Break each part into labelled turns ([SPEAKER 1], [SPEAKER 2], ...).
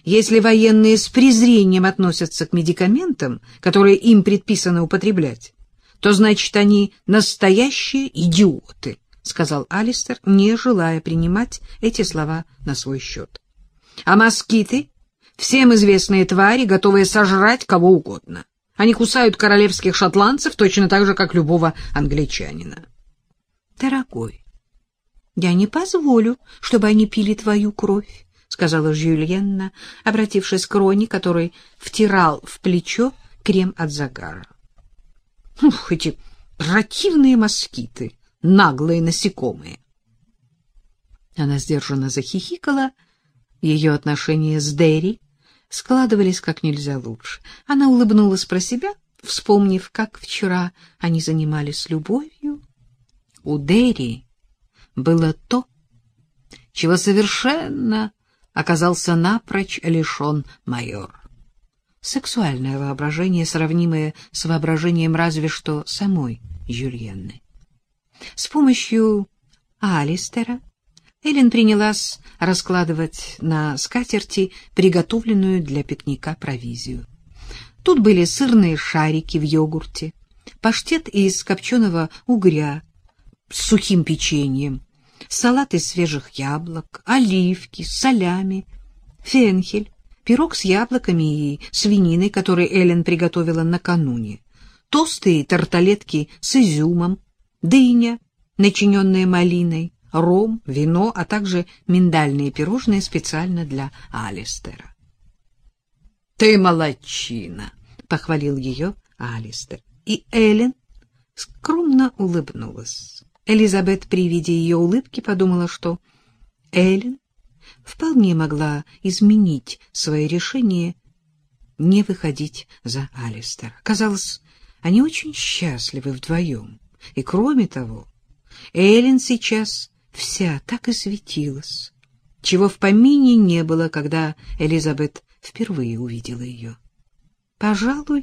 [SPEAKER 1] Если военные с презрением относятся к медикаментам, которые им предписано употреблять, то значит они настоящие идиоты, — сказал Алистер, не желая принимать эти слова на свой счет. А москиты — всем известные твари, готовые сожрать кого угодно. Они кусают королевских шотландцев точно так же, как любого англичанина. — Дорогой, я не позволю, чтобы они пили твою кровь, — сказала Жюльенна, обратившись к Рони, который втирал в плечо крем от загара. — Ух, эти противные москиты, наглые насекомые! Она сдержанно захихикала. Ее отношения с Дерри складывались как нельзя лучше. Она улыбнулась про себя, вспомнив, как вчера они занимались любовью. У Дерри было то, чего совершенно оказался напрочь лишен майор. Сексуальное воображение, сравнимое с воображением разве что самой Жюльенны. С помощью Алистера Эллен принялась раскладывать на скатерти приготовленную для пикника провизию. Тут были сырные шарики в йогурте, паштет из копченого угря с сухим печеньем, салат из свежих яблок, оливки, салями, фенхель, пирог с яблоками и свининой, который Эллен приготовила накануне, тосты и тарталетки с изюмом, дыня, начиненная малиной, ром, вино, а также миндальные пирожные специально для Алистера. — Ты молодчина! — похвалил ее Алистер. И Эллен скромно улыбнулась. Элизабет при виде ее улыбки подумала, что Эллен вполне могла изменить свое решение не выходить за Алистера. Казалось, они очень счастливы вдвоем. И кроме того, Эллен сейчас вся так и светилась, чего в помине не было, когда Элизабет впервые увидела ее. — Пожалуй,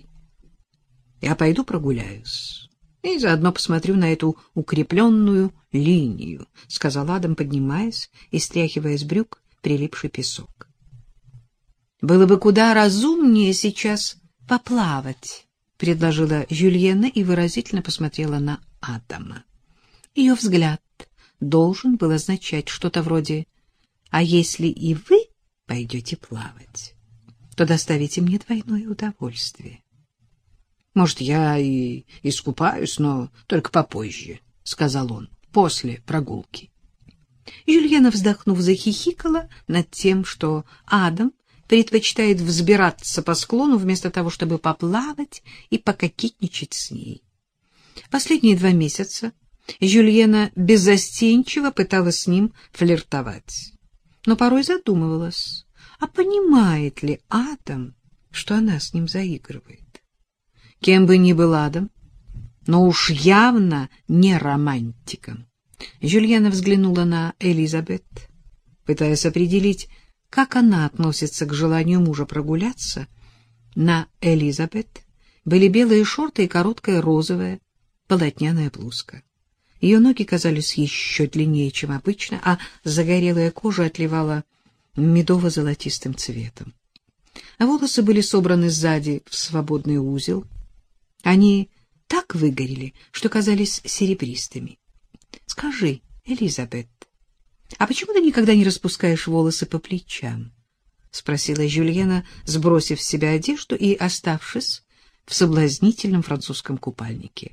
[SPEAKER 1] я пойду прогуляюсь и заодно посмотрю на эту укрепленную линию, — сказал Адам, поднимаясь и стряхивая с брюк прилипший песок. — Было бы куда разумнее сейчас поплавать, — предложила Жюльенна и выразительно посмотрела на Адама. Ее взгляд должен был означать что-то вроде: «А если и вы пойдете плавать, то доставите мне двойное удовольствие». «Может, я и искупаюсь, но только попозже», — сказал он, — «после прогулки». Жюльенна, вздохнув, захихикала над тем, что Адам предпочитает взбираться по склону вместо того, чтобы поплавать и пококетничать с ней. Последние 2 месяца Жюльенна беззастенчиво пыталась с ним флиртовать, но порой задумывалась, а понимает ли Адам, что она с ним заигрывает. Кем бы ни был Адам, но уж явно не романтиком. Жюльенна взглянула на Элизабет, пытаясь определить, как она относится к желанию мужа прогуляться. На Элизабет были белые шорты и короткая розовая полотняная блузка. Ее ноги казались еще длиннее, чем обычно, а загорелая кожа отливала медово-золотистым цветом. Волосы были собраны сзади в свободный узел. Они так выгорели, что казались серебристыми. — Скажи, Элизабет, а почему ты никогда не распускаешь волосы по плечам? — спросила Жюльенна, сбросив с себя одежду и оставшись в соблазнительном французском купальнике.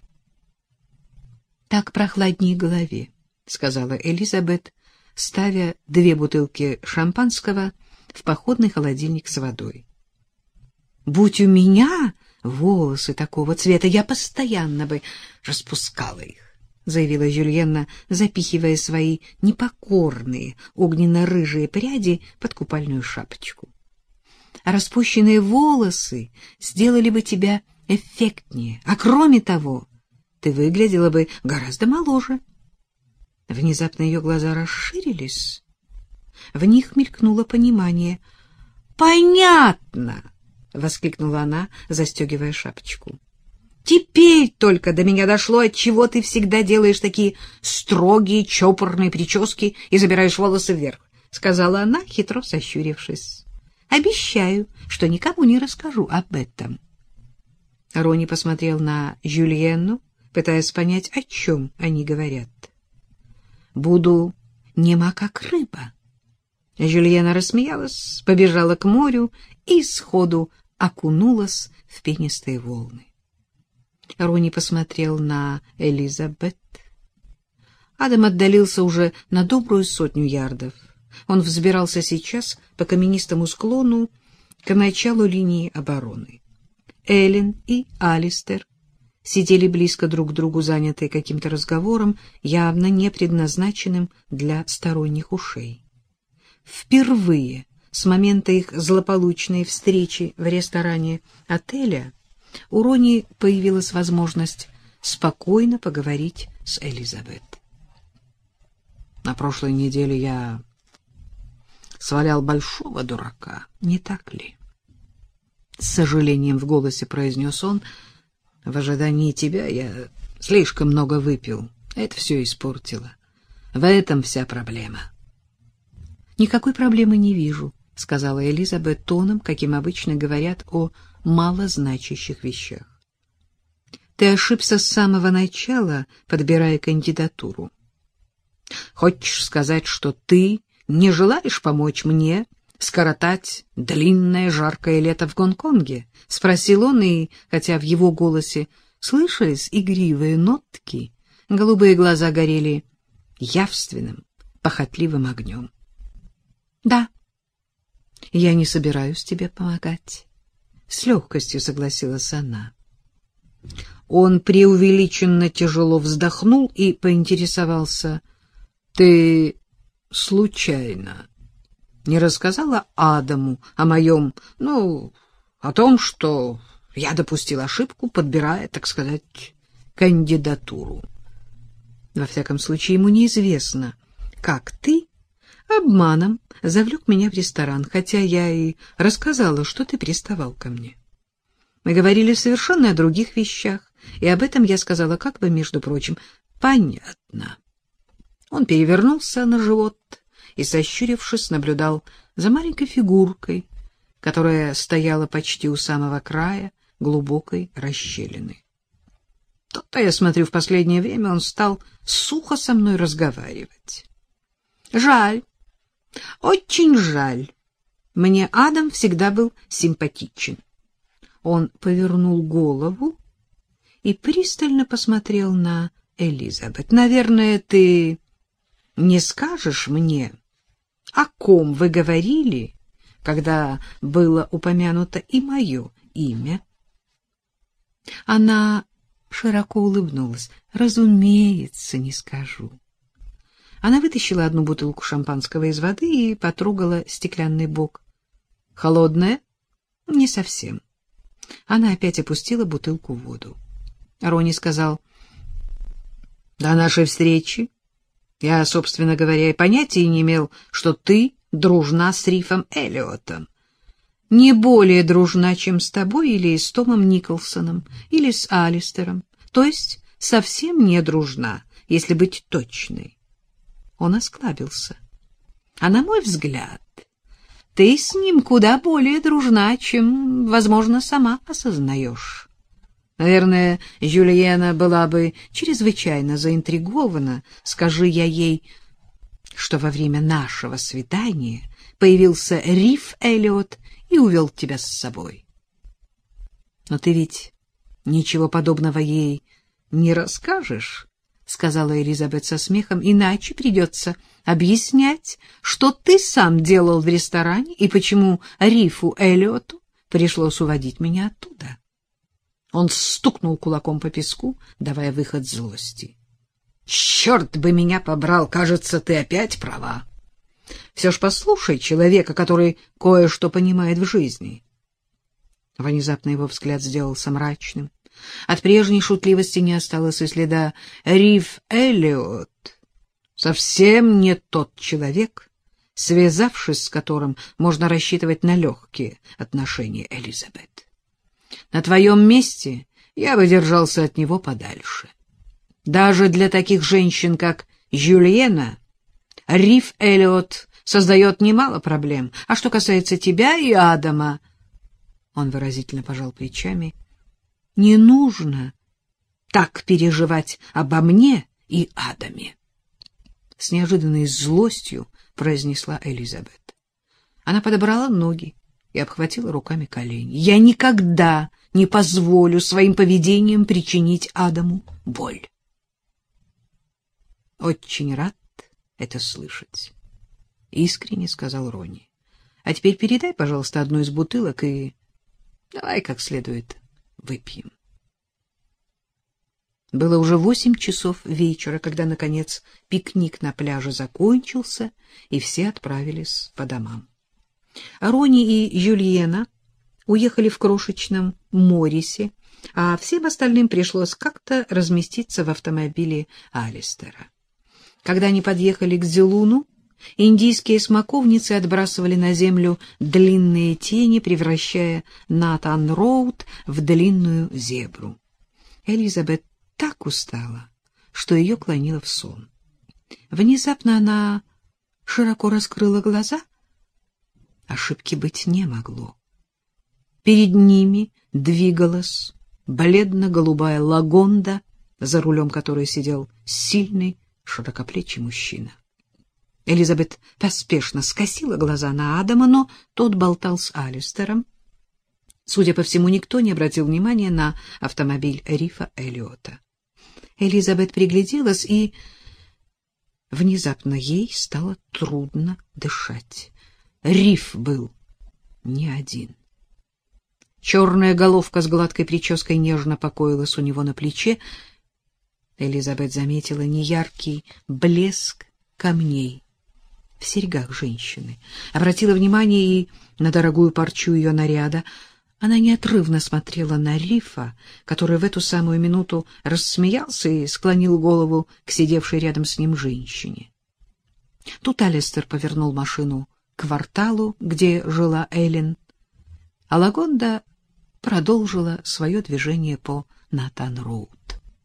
[SPEAKER 1] — Так прохладнее голове, — сказала Элизабет, ставя 2 бутылки шампанского в походный холодильник с водой. — Будь у меня волосы такого цвета, я постоянно бы распускала их, — заявила Жюльенна, запихивая свои непокорные огненно-рыжие пряди под купальную шапочку. — Распущенные волосы сделали бы тебя эффектнее, а кроме того, ты выглядела бы гораздо моложе. Внезапно ее глаза расширились. В них мелькнуло понимание. — Понятно! — воскликнула она, застегивая шапочку. — Теперь только до меня дошло, отчего ты всегда делаешь такие строгие, чопорные прически и забираешь волосы вверх, — сказала она, хитро сощурившись. Обещаю, что никому не расскажу об этом. Рони посмотрел на Жюльенну, пытаясь понять, о чем они говорят. «Буду нема, как рыба». Жюльенна рассмеялась, побежала к морю и сходу окунулась в пенистые волны. Рони посмотрел на Элизабет. Адам отдалился уже на добрую 100 ярдов. Он взбирался сейчас по каменистому склону к началу линии обороны. Эллен и Алистер сидели близко друг к другу, занятые каким-то разговором, явно не предназначенным для сторонних ушей. Впервые с момента их злополучной встречи в ресторане отеля у Рони появилась возможность спокойно поговорить с Элизабет. На прошлой неделе я свалял большого дурака, не так ли? С сожалением в голосе произнес он. В ожидании тебя я слишком много выпил. Это все испортило. В этом вся проблема. Никакой проблемы не вижу, сказала Элизабет тоном, каким обычно говорят о малозначащих вещах. Ты ошибся с самого начала, подбирая кандидатуру. Хочешь сказать, что ты не желаешь помочь мне скоротать длинное жаркое лето в Гонконге? — спросил он, и, хотя в его голосе слышались игривые нотки, голубые глаза горели явственным, похотливым огнем. — Да, я не собираюсь тебе помогать, — с легкостью согласилась она. Он преувеличенно тяжело вздохнул и поинтересовался: — Ты случайно не рассказала Адаму о моем, о том, что я допустил ошибку, подбирая, так сказать, кандидатуру? Во всяком случае, ему неизвестно, как ты обманом завлек меня в ресторан, хотя я и рассказала, что ты приставал ко мне. Мы говорили совершенно о других вещах, и об этом я сказала, как бы, между прочим, понятно. Он перевернулся на живот и, сощурившись, наблюдал за маленькой фигуркой, которая стояла почти у самого края глубокой расщелины. То-то, я смотрю, в последнее время он стал сухо со мной разговаривать. Жаль, очень жаль. Мне Адам всегда был симпатичен. Он повернул голову и пристально посмотрел на Элизабет. Наверное, ты не скажешь мне, о ком вы говорили, когда было упомянуто и мое имя? Она широко улыбнулась. Разумеется, не скажу. Она вытащила одну бутылку шампанского из воды и потрогала стеклянный бок. Холодная? Не совсем. Она опять опустила бутылку в воду. Рони сказал: до нашей встречи я, собственно говоря, и понятия не имел, что ты дружна с Рифом Эллиотом. Не более дружна, чем с тобой или с Томом Николсоном, или с Алистером. То есть совсем не дружна, если быть точной. Он осклабился. А на мой взгляд, ты с ним куда более дружна, чем, возможно, сама осознаешь. Наверное, Жюльенна была бы чрезвычайно заинтригована, скажи я ей, что во время нашего свидания появился Риф Эллиот и увел тебя с собой. Но ты ведь ничего подобного ей не расскажешь, — сказала Элизабет со смехом, — иначе придется объяснять, что ты сам делал в ресторане и почему Рифу Эллиоту пришлось уводить меня оттуда. Он стукнул кулаком по песку, давая выход злости. — Черт бы меня побрал, кажется, ты опять права. Все ж послушай человека, который кое-что понимает в жизни. Внезапно его взгляд сделался мрачным. От прежней шутливости не осталось и следа. Риф Эллиот совсем не тот человек, связавшись с которым можно рассчитывать на легкие отношения, Элизабет. На твоем месте я бы держался от него подальше. Даже для таких женщин, как Жюльенна, Риф Эллиот создает немало проблем. А что касается тебя и Адама, он выразительно пожал плечами, не нужно так переживать обо мне и Адаме. С неожиданной злостью произнесла Элизабет. Она подобрала ноги и обхватила руками колени. Я никогда не позволю своим поведением причинить Адаму боль. Очень рад это слышать, искренне сказал Ронни. А теперь передай, пожалуйста, одну из бутылок и давай как следует выпьем. Было уже 8 часов вечера, когда, наконец, пикник на пляже закончился, и все отправились по домам. Ронни и Жюльена уехали в крошечном Моррисе, а всем остальным пришлось как-то разместиться в автомобиле Алистера. Когда они подъехали к Зелуну, индийские смоковницы отбрасывали на землю длинные тени, превращая Натан-Роуд в длинную зебру. Элизабет так устала, что ее клонило в сон. Внезапно она широко раскрыла глаза. Ошибки быть не могло. Перед ними двигалась бледно-голубая Лагонда, за рулем которой сидел сильный, широкоплечий мужчина. Элизабет поспешно скосила глаза на Адама, но тот болтал с Алистером. Судя по всему, никто не обратил внимания на автомобиль Рифа Эллиота. Элизабет пригляделась, и внезапно ей стало трудно дышать. Риф был не один. Черная головка с гладкой прической нежно покоилась у него на плече. Элизабет заметила неяркий блеск камней в серьгах женщины, обратила внимание и на дорогую парчу ее наряда. Она неотрывно смотрела на Рифа, который в эту самую минуту рассмеялся и склонил голову к сидевшей рядом с ним женщине. Тут Алистер повернул машину к кварталу, где жила Эллен, а Лагонда продолжила свое движение по Натан-Роуд.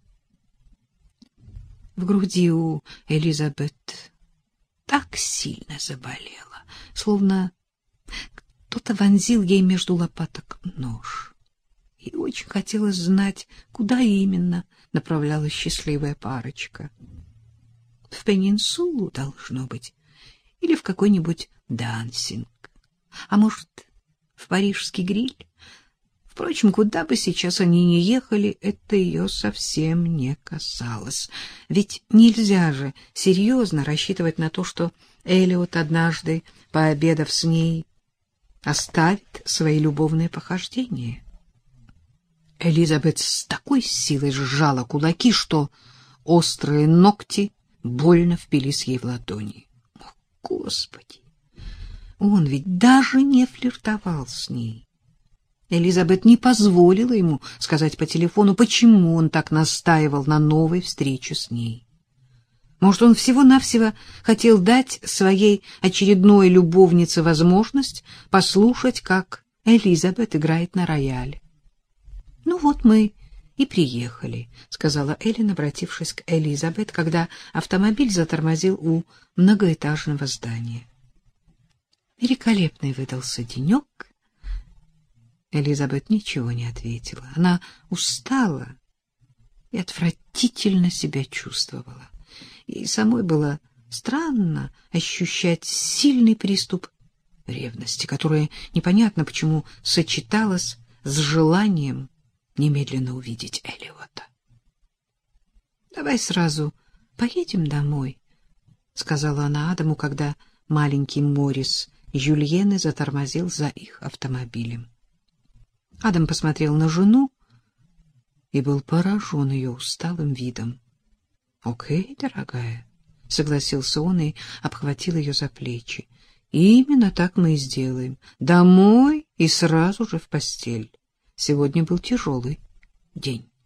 [SPEAKER 1] В груди у Элизабет так сильно заболело, словно кто-то вонзил ей между лопаток нож. И очень хотелось знать, куда именно направлялась счастливая парочка. В Пенинсулу, должно быть, или в какой-нибудь дансинг, а может, в парижский гриль. Впрочем, куда бы сейчас они ни ехали, это ее совсем не касалось. Ведь нельзя же серьезно рассчитывать на то, что Эллиот однажды, пообедав с ней, оставит свои любовные похождения. Элизабет с такой силой сжала кулаки, что острые ногти больно впились ей в ладони. О, Господи! Он ведь даже не флиртовал с ней. Элизабет не позволила ему сказать по телефону, почему он так настаивал на новой встрече с ней. Может, он всего-навсего хотел дать своей очередной любовнице возможность послушать, как Элизабет играет на рояле. — Ну вот мы и приехали, — сказала Эллен, обратившись к Элизабет, когда автомобиль затормозил у многоэтажного здания. Великолепный выдался денек. Элизабет ничего не ответила. Она устала и отвратительно себя чувствовала. Ей самой было странно ощущать сильный приступ ревности, которая непонятно почему сочеталась с желанием немедленно увидеть Эллиота. — Давай сразу поедем домой, — сказала она Адаму, когда маленький Моррис Жюльены затормозил за их автомобилем. Адам посмотрел на жену и был поражен ее усталым видом. — Окей, дорогая, — согласился он и обхватил ее за плечи. — Именно так мы и сделаем. Домой и сразу же в постель. Сегодня был тяжелый день.